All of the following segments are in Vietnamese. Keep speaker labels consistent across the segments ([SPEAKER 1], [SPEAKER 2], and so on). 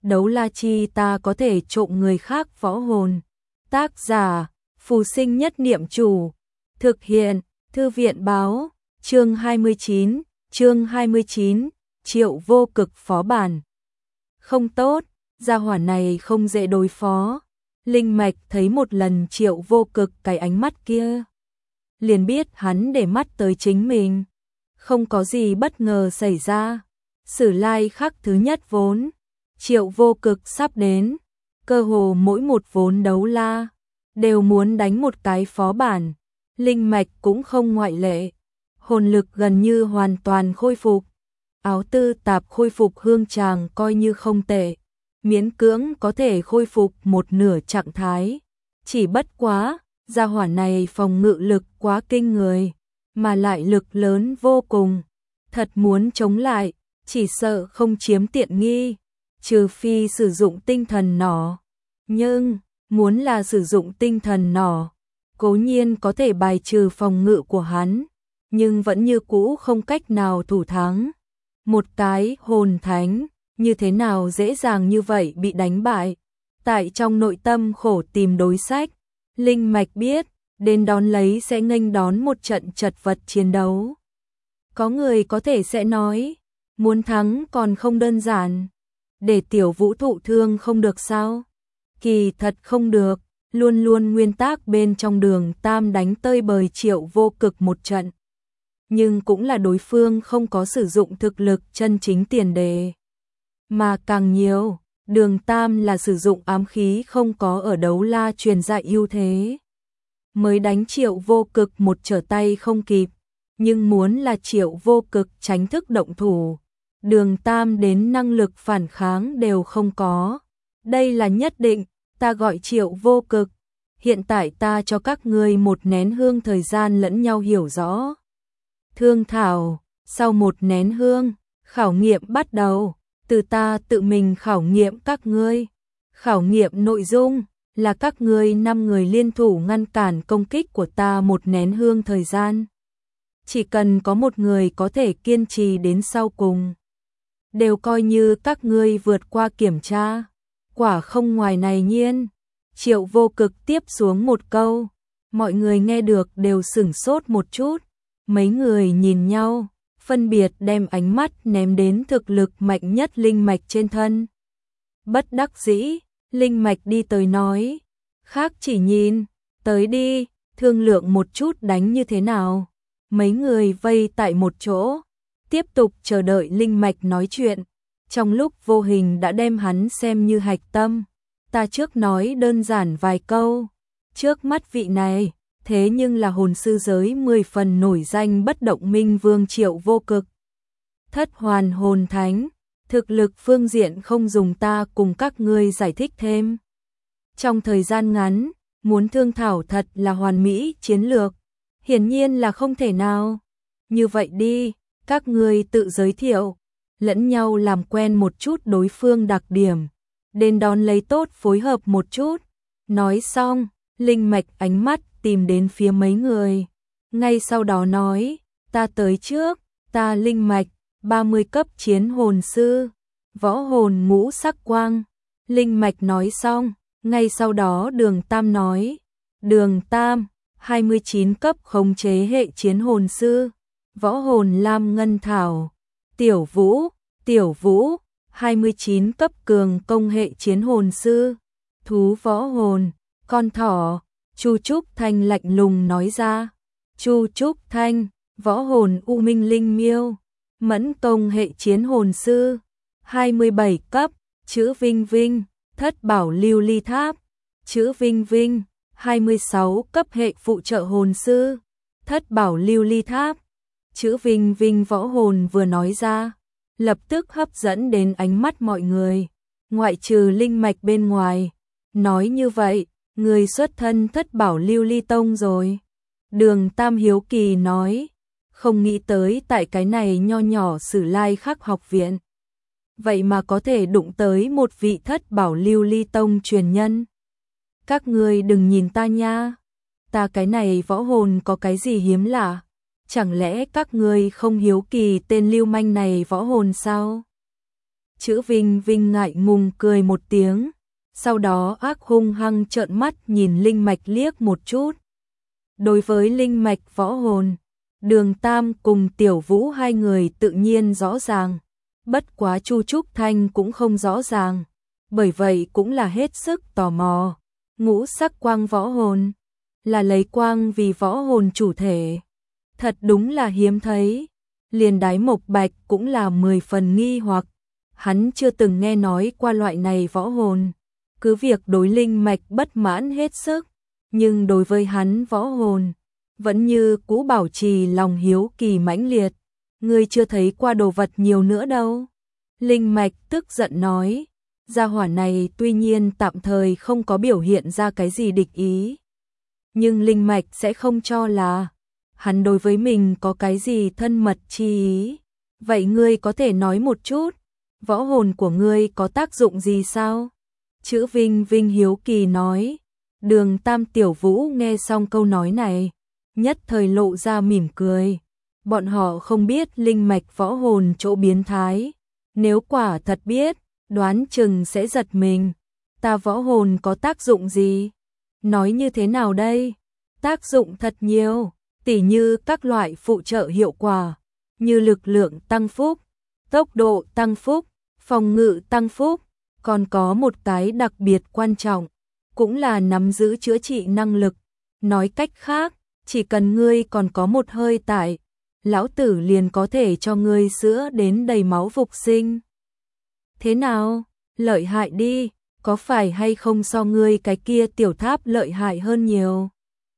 [SPEAKER 1] đấu la chi ta có thể trộm người khác võ hồn. Tác giả, Phù Sinh Nhất Niệm Chủ. Thực hiện, Thư viện báo, chương 29, Triệu Vô Cực phó bản. Không tốt, gia hỏa này không dễ đối phó. Linh Mạch thấy một lần Triệu Vô Cực cái ánh mắt kia, liền biết hắn để mắt tới chính mình. Không có gì bất ngờ xảy ra. Sử lai khắc thứ nhất vốn, Triệu Vô Cực sắp đến, cơ hồ mỗi một vốn đấu la đều muốn đánh một cái phó bản. Linh Mạch cũng không ngoại lệ. Hồn lực gần như hoàn toàn khôi phục. Áo tư tạp khôi phục hương tràng coi như không tệ, miễn cưỡng có thể khôi phục một nửa trạng thái. Chỉ bất quá, gia hỏa này phòng ngự lực quá kinh người, mà lại lực lớn vô cùng. Thật muốn chống lại, chỉ sợ không chiếm tiện nghi, trừ phi sử dụng tinh thần nỏ. Nhưng, muốn là sử dụng tinh thần nỏ, cố nhiên có thể bài trừ phòng ngự của hắn, nhưng vẫn như cũ không cách nào thủ thắng. Một cái hồn thánh, như thế nào dễ dàng như vậy bị đánh bại. Tại trong nội tâm khổ tìm đối sách, Linh Mạch biết, đến đón lấy sẽ nghênh đón một trận chật vật chiến đấu. Có người có thể sẽ nói, muốn thắng còn không đơn giản, để Tiểu Vũ thụ thương không được sao? Kỳ thật không được, luôn luôn nguyên tắc bên trong Đường Tam đánh tơi bời Triệu Vô Cực một trận. Nhưng cũng là đối phương không có sử dụng thực lực chân chính tiền đề. Mà càng nhiều, Đường Tam là sử dụng ám khí không có ở đấu la truyền dạy ưu thế. Mới đánh Triệu Vô Cực một trở tay không kịp, nhưng muốn là Triệu Vô Cực tránh thức động thủ, Đường Tam đến năng lực phản kháng đều không có. Đây là nhất định, ta gọi Triệu Vô Cực. Hiện tại ta cho các ngươi một nén hương thời gian lẫn nhau hiểu rõ. Thương thảo, sau một nén hương, khảo nghiệm bắt đầu, từ ta tự mình khảo nghiệm các ngươi. Khảo nghiệm nội dung là các ngươi 5 người liên thủ ngăn cản công kích của ta một nén hương thời gian. Chỉ cần có một người có thể kiên trì đến sau cùng, đều coi như các ngươi vượt qua kiểm tra. Quả không ngoài này nhiên. Triệu Vô Cực tiếp xuống một câu, mọi người nghe được đều sửng sốt một chút. Mấy người nhìn nhau, phân biệt đem ánh mắt ném đến thực lực mạnh nhất Linh Mạch trên thân. Bất đắc dĩ, Linh Mạch đi tới nói, khác chỉ nhìn, tới đi, thương lượng một chút đánh như thế nào. Mấy người vây tại một chỗ, tiếp tục chờ đợi Linh Mạch nói chuyện. Trong lúc vô hình đã đem hắn xem như hạch tâm. Ta trước nói đơn giản vài câu, trước mắt vị này, thế nhưng là hồn sư giới 10 phần nổi danh bất động minh vương Triệu Vô Cực. Thất hoàn hồn thánh, thực lực phương diện không dùng ta cùng các ngươi giải thích thêm. Trong thời gian ngắn, muốn thương thảo thật là hoàn mỹ chiến lược, hiển nhiên là không thể nào. Như vậy đi, các ngươi tự giới thiệu, lẫn nhau làm quen một chút đối phương đặc điểm, đến đón lấy tốt phối hợp một chút. Nói xong, Linh Mạch ánh mắt tìm đến phía mấy người, ngay sau đó nói, ta tới trước, ta Linh Mạch, 30 cấp chiến hồn sư, võ hồn ngũ sắc quang. Linh Mạch nói xong, ngay sau đó Đường Tam nói, Đường Tam, 29 cấp khống chế hệ chiến hồn sư, võ hồn lam ngân thảo. Tiểu Vũ, 29 cấp cường công hệ chiến hồn sư, thú võ hồn, con thỏ. Chu Trúc Thanh lạnh lùng nói ra. Chu Trúc Thanh, võ hồn u minh linh miêu, mẫn công hệ chiến hồn sư, 27 cấp. Chữ Vinh Vinh, thất bảo lưu ly tháp. Chữ Vinh Vinh, 26 cấp hệ phụ trợ hồn sư, thất bảo lưu ly tháp. Chữ Vinh Vinh võ hồn vừa nói ra, lập tức hấp dẫn đến ánh mắt mọi người, ngoại trừ Linh Mạch bên ngoài. Nói như vậy, người xuất thân thất bảo lưu ly tông rồi. Đường Tam hiếu kỳ nói, không nghĩ tới tại cái này nho nhỏ Sử Lai Khắc học viện, vậy mà có thể đụng tới một vị thất bảo lưu ly tông truyền nhân. Các ngươi đừng nhìn ta nha, ta cái này võ hồn có cái gì hiếm lạ, chẳng lẽ các ngươi không hiếu kỳ tên lưu manh này võ hồn sao? Chữ Vinh Vinh ngại ngùng cười một tiếng, sau đó ác hung hăng trợn mắt nhìn linh mạch liếc một chút. Đối với linh mạch võ hồn, Đường Tam cùng Tiểu Vũ hai người tự nhiên rõ ràng, bất quá Chu Trúc Thanh cũng không rõ ràng, bởi vậy cũng là hết sức tò mò. Ngũ sắc quang võ hồn là lấy quang vì võ hồn chủ thể, thật đúng là hiếm thấy. Liền Đái Mộc Bạch cũng là 10 phần nghi hoặc, hắn chưa từng nghe nói qua loại này võ hồn, cứ việc đối linh mạch bất mãn hết sức, nhưng đối với hắn võ hồn vẫn như cũ bảo trì lòng hiếu kỳ mãnh liệt. Ngươi chưa thấy qua đồ vật nhiều nữa đâu. Linh mạch tức giận nói, gia hỏa này tuy nhiên tạm thời không có biểu hiện ra cái gì địch ý, nhưng linh mạch sẽ không cho là hắn đối với mình có cái gì thân mật chi ý. Vậy ngươi có thể nói một chút, võ hồn của ngươi có tác dụng gì sao? Chữ Vinh Vinh hiếu kỳ nói. Đường Tam Tiểu Vũ nghe xong câu nói này, nhất thời lộ ra mỉm cười. Bọn họ không biết linh mạch võ hồn chỗ biến thái, nếu quả thật biết, đoán chừng sẽ giật mình. Ta võ hồn có tác dụng gì? Nói như thế nào đây? Tác dụng thật nhiều, tỉ như các loại phụ trợ hiệu quả, như lực lượng tăng phúc, tốc độ tăng phúc, phòng ngự tăng phúc, còn có một cái đặc biệt quan trọng, cũng là nắm giữ chữa trị năng lực. Nói cách khác, chỉ cần ngươi còn có một hơi tại, lão tử liền có thể cho ngươi sữa đến đầy máu phục sinh. Thế nào? Lợi hại đi, có phải hay không so ngươi cái kia tiểu tháp lợi hại hơn nhiều?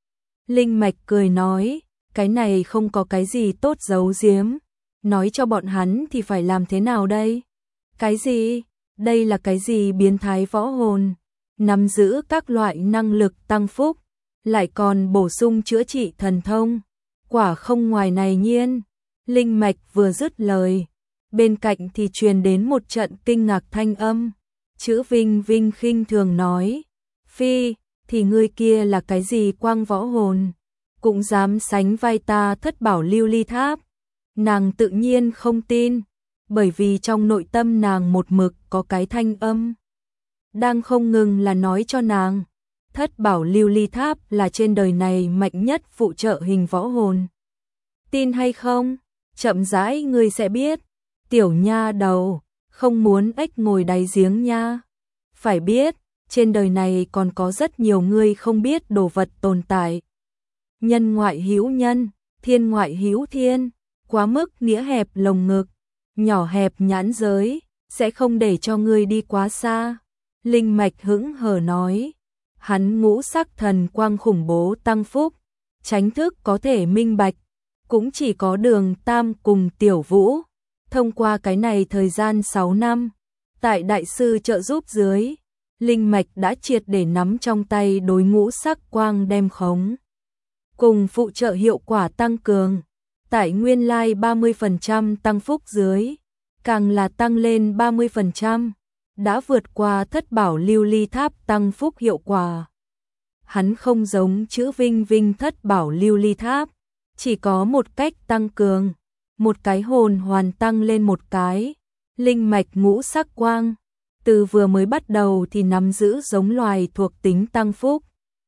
[SPEAKER 1] Linh mạch cười nói, cái này không có cái gì tốt giấu giếm, nói cho bọn hắn thì phải làm thế nào đây? Cái gì? Đây là cái gì biến thái võ hồn? Nắm giữ các loại năng lực tăng phúc, lại còn bổ sung chữa trị thần thông, quả không ngoài này nhiên. Linh mạch vừa dứt lời, bên cạnh thì truyền đến một trận kinh ngạc thanh âm. Chữ Vinh Vinh khinh thường nói, phi, thì ngươi kia là cái gì quang võ hồn, cũng dám sánh vai ta Thất Bảo Lưu Ly Tháp. Nàng tự nhiên không tin, bởi vì trong nội tâm nàng một mực có cái thanh âm đang không ngừng là nói cho nàng, Thất Bảo Lưu Ly Tháp là trên đời này mạnh nhất phụ trợ hình võ hồn. Tin hay không? Chậm rãi ngươi sẽ biết. Tiểu nha đầu, không muốn ếch ngồi đáy giếng nha. Phải biết, trên đời này còn có rất nhiều ngươi không biết đồ vật tồn tại. Nhân ngoại hữu nhân, thiên ngoại hữu thiên, quá mức nghĩa hẹp lồng ngực, nhỏ hẹp nhãn giới, sẽ không để cho ngươi đi quá xa. Linh mạch hững hờ nói, hắn ngũ sắc thần quang khủng bố tăng phúc, tránh thức có thể minh bạch, cũng chỉ có Đường Tam cùng Tiểu Vũ. Thông qua cái này thời gian 6 năm, tại đại sư trợ giúp dưới, linh mạch đã triệt để nắm trong tay đối ngũ sắc quang đem khống. Cùng phụ trợ hiệu quả tăng cường, tại nguyên lai 30% tăng phúc dưới, càng là tăng lên 30%, đã vượt qua Thất Bảo Lưu Ly Tháp tăng phúc hiệu quả. Hắn không giống chữ Vinh Vinh Thất Bảo Lưu Ly Tháp, chỉ có một cách tăng cường, một cái hồn hoàn tăng lên một cái. Linh mạch ngũ sắc quang, từ vừa mới bắt đầu thì nắm giữ giống loài thuộc tính tăng phúc.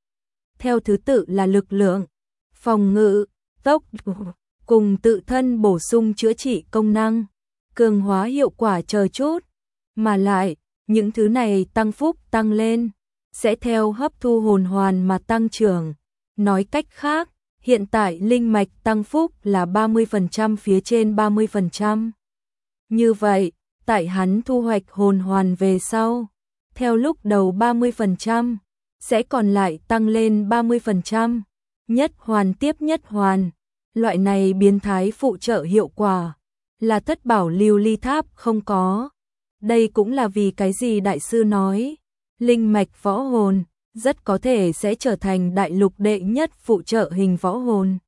[SPEAKER 1] Theo thứ tự là lực lượng, phòng ngự, tốc độ, cùng tự thân bổ sung chữa trị công năng, cường hóa hiệu quả chờ chút. Mà lại, những thứ này tăng phúc tăng lên, sẽ theo hấp thu hồn hoàn mà tăng trưởng. Nói cách khác, hiện tại linh mạch tăng phúc là 30% phía trên 30%. Như vậy, tại hắn thu hoạch hồn hoàn về sau, theo lúc đầu 30%, sẽ còn lại tăng lên 30%. Nhất hoàn tiếp nhất hoàn, loại này biến thái phụ trợ hiệu quả, là Thất Bảo Lưu Ly Tháp không có. Đây cũng là vì cái gì đại sư nói, linh mạch võ hồn rất có thể sẽ trở thành đại lục đệ nhất phụ trợ hình võ hồn.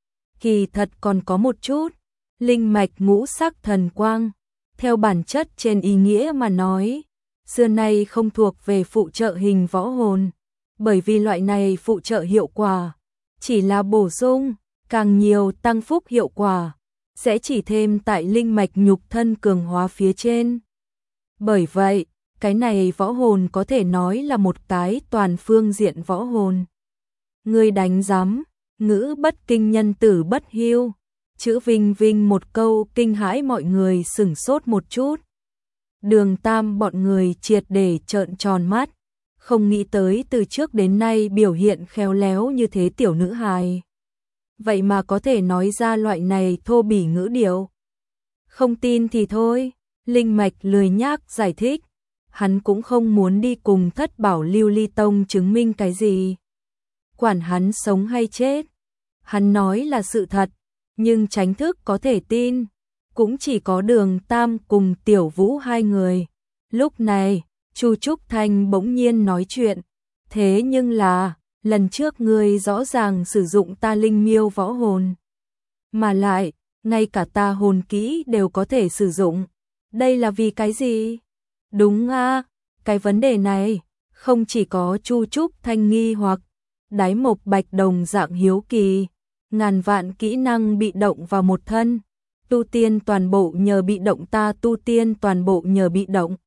[SPEAKER 1] Kỳ thật còn có một chút, linh mạch ngũ sắc thần quang, theo bản chất trên ý nghĩa mà nói, xưa nay không thuộc về phụ trợ hình võ hồn, bởi vì loại này phụ trợ hiệu quả chỉ là bổ sung, càng nhiều tăng phúc hiệu quả sẽ chỉ thêm tại linh mạch nhục thân cường hóa phía trên. Bởi vậy, cái này võ hồn có thể nói là một cái toàn phương diện võ hồn. Ngươi đánh giám, ngữ bất kinh nhân tử bất hiêu. Chữ Vinh Vinh một câu kinh hãi mọi người sửng sốt một chút. Đường Tam bọn người triệt để trợn tròn mắt, không nghĩ tới từ trước đến nay biểu hiện khéo léo như thế tiểu nữ hài. Vậy mà có thể nói ra loại này thô bỉ ngữ điệu. Không tin thì thôi, Linh Mạch lười nhác giải thích. Hắn cũng không muốn đi cùng Thất Bảo Lưu Ly Tông chứng minh cái gì. Quản hắn sống hay chết. Hắn nói là sự thật, nhưng Chánh Thức có thể tin. Cũng chỉ có Đường Tam cùng Tiểu Vũ hai người. Lúc này, Chu Trúc Thanh bỗng nhiên nói chuyện. Thế nhưng là, lần trước ngươi rõ ràng sử dụng ta linh miêu võ hồn. Mà lại, ngay cả ta hồn kỹ đều có thể sử dụng. Đây là vì cái gì? Đúng a, cái vấn đề này, không chỉ có Chu Trúc Thanh nghi hoặc, Đái Mộc Bạch đồng dạng hiếu kỳ. Ngàn vạn kỹ năng bị động vào một thân. Tu tiên toàn bộ nhờ bị động, ta tu tiên toàn bộ nhờ bị động.